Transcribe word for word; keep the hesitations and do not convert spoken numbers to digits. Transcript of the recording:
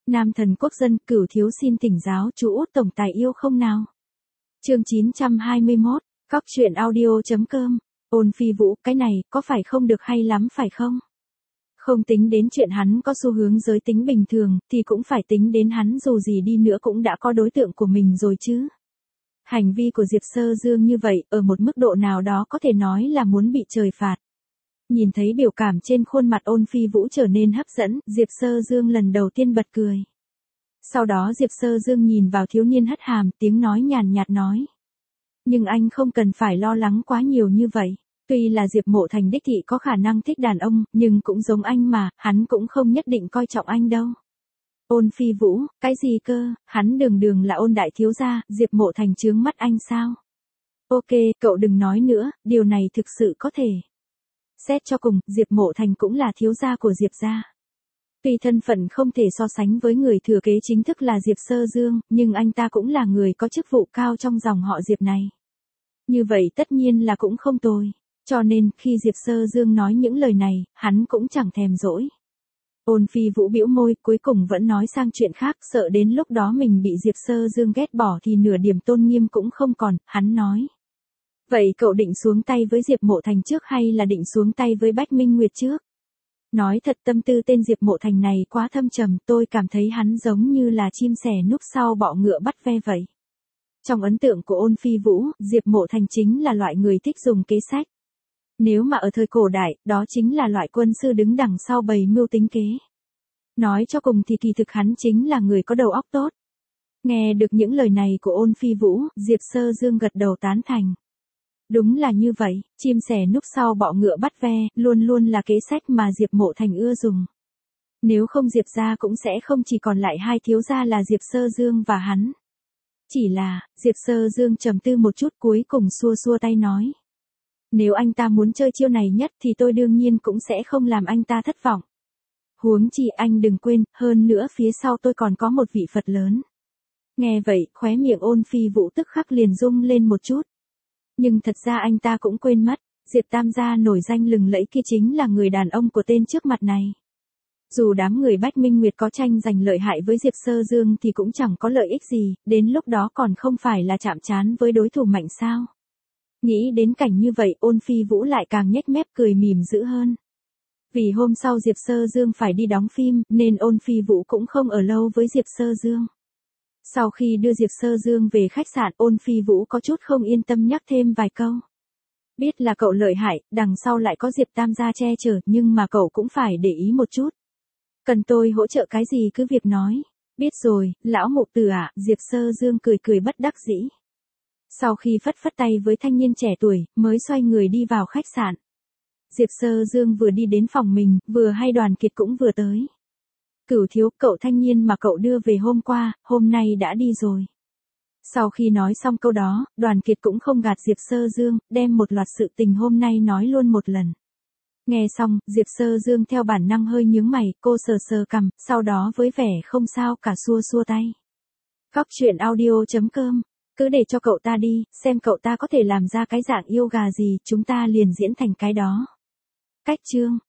Nam thần quốc dân, Cửu thiếu xin thỉnh giáo chú út tổng tài yêu không nào? Chương chín trăm hai mươi mốt, Cóc truyện audio.com. Ôn Phi Vũ, cái này, có phải không được hay lắm phải không? Không tính đến chuyện hắn có xu hướng giới tính bình thường, thì cũng phải tính đến hắn dù gì đi nữa cũng đã có đối tượng của mình rồi chứ. Hành vi của Diệp Sơ Dương như vậy, ở một mức độ nào đó có thể nói là muốn bị trời phạt. Nhìn thấy biểu cảm trên khuôn mặt Ôn Phi Vũ trở nên hấp dẫn, Diệp Sơ Dương lần đầu tiên bật cười. Sau đó Diệp Sơ Dương nhìn vào thiếu niên hất hàm, tiếng nói nhàn nhạt nói. Nhưng anh không cần phải lo lắng quá nhiều như vậy. Tuy là Diệp Mộ Thành đích thị có khả năng thích đàn ông, nhưng cũng giống anh mà, hắn cũng không nhất định coi trọng anh đâu. Ôn Phi Vũ, cái gì cơ, hắn đường đường là Ôn đại thiếu gia, Diệp Mộ Thành chướng mắt anh sao? Ok, cậu đừng nói nữa, điều này thực sự có thể. Xét cho cùng, Diệp Mộ Thành cũng là thiếu gia của Diệp gia. Tuy thân phận không thể so sánh với người thừa kế chính thức là Diệp Sơ Dương, nhưng anh ta cũng là người có chức vụ cao trong dòng họ Diệp này. Như vậy tất nhiên là cũng không tồi. Cho nên, khi Diệp Sơ Dương nói những lời này, hắn cũng chẳng thèm dỗi. Ôn Phi Vũ bĩu môi, cuối cùng vẫn nói sang chuyện khác, sợ đến lúc đó mình bị Diệp Sơ Dương ghét bỏ thì nửa điểm tôn nghiêm cũng không còn, hắn nói. Vậy cậu định xuống tay với Diệp Mộ Thành trước hay là định xuống tay với Bách Minh Nguyệt trước? Nói thật, tâm tư tên Diệp Mộ Thành này quá thâm trầm, tôi cảm thấy hắn giống như là chim sẻ núp sau bọ ngựa bắt ve vậy. Trong ấn tượng của Ôn Phi Vũ, Diệp Mộ Thành chính là loại người thích dùng kế sách. Nếu mà ở thời cổ đại, đó chính là loại quân sư đứng đằng sau bày mưu tính kế. Nói cho cùng thì kỳ thực hắn chính là người có đầu óc tốt. Nghe được những lời này của Ôn Phi Vũ, Diệp Sơ Dương gật đầu tán thành. Đúng là như vậy, chim sẻ núp sau bọ ngựa bắt ve, luôn luôn là kế sách mà Diệp Mộ Thành ưa dùng. Nếu không Diệp gia cũng sẽ không chỉ còn lại hai thiếu gia là Diệp Sơ Dương và hắn. Chỉ là, Diệp Sơ Dương trầm tư một chút cuối cùng xua xua tay nói. Nếu anh ta muốn chơi chiêu này nhất thì tôi đương nhiên cũng sẽ không làm anh ta thất vọng. Huống chi anh đừng quên, hơn nữa phía sau tôi còn có một vị Phật lớn. Nghe vậy, khóe miệng Ôn Phi Vũ tức khắc liền rung lên một chút. Nhưng thật ra anh ta cũng quên mất, Diệp Tam gia nổi danh lừng lẫy kia chính là người đàn ông của tên trước mặt này. Dù đám người Bách Minh Nguyệt có tranh giành lợi hại với Diệp Sơ Dương thì cũng chẳng có lợi ích gì, đến lúc đó còn không phải là chạm trán với đối thủ mạnh sao. Nghĩ đến cảnh như vậy, Ôn Phi Vũ lại càng nhếch mép cười mỉm dữ hơn. Vì hôm sau Diệp Sơ Dương phải đi đóng phim, nên Ôn Phi Vũ cũng không ở lâu với Diệp Sơ Dương. Sau khi đưa Diệp Sơ Dương về khách sạn, Ôn Phi Vũ có chút không yên tâm nhắc thêm vài câu. Biết là cậu lợi hại, đằng sau lại có Diệp Tam gia che chở, nhưng mà cậu cũng phải để ý một chút. Cần tôi hỗ trợ cái gì cứ việc nói. Biết rồi, lão mụ tử ạ, Diệp Sơ Dương cười cười bất đắc dĩ. Sau khi phất phất tay với thanh niên trẻ tuổi, mới xoay người đi vào khách sạn. Diệp Sơ Dương vừa đi đến phòng mình, vừa hay Đoàn Kiệt cũng vừa tới. Cửu thiếu, cậu thanh niên mà cậu đưa về hôm qua, hôm nay đã đi rồi. Sau khi nói xong câu đó, Đoàn Kiệt cũng không gạt Diệp Sơ Dương, đem một loạt sự tình hôm nay nói luôn một lần. Nghe xong, Diệp Sơ Dương theo bản năng hơi nhướng mày, cô sờ sờ cằm, sau đó với vẻ không sao cả xua xua tay. Cóc truyện audio.com, cứ để cho cậu ta đi, xem cậu ta có thể làm ra cái dạng yêu gà gì, chúng ta liền diễn thành cái đó. Cách chương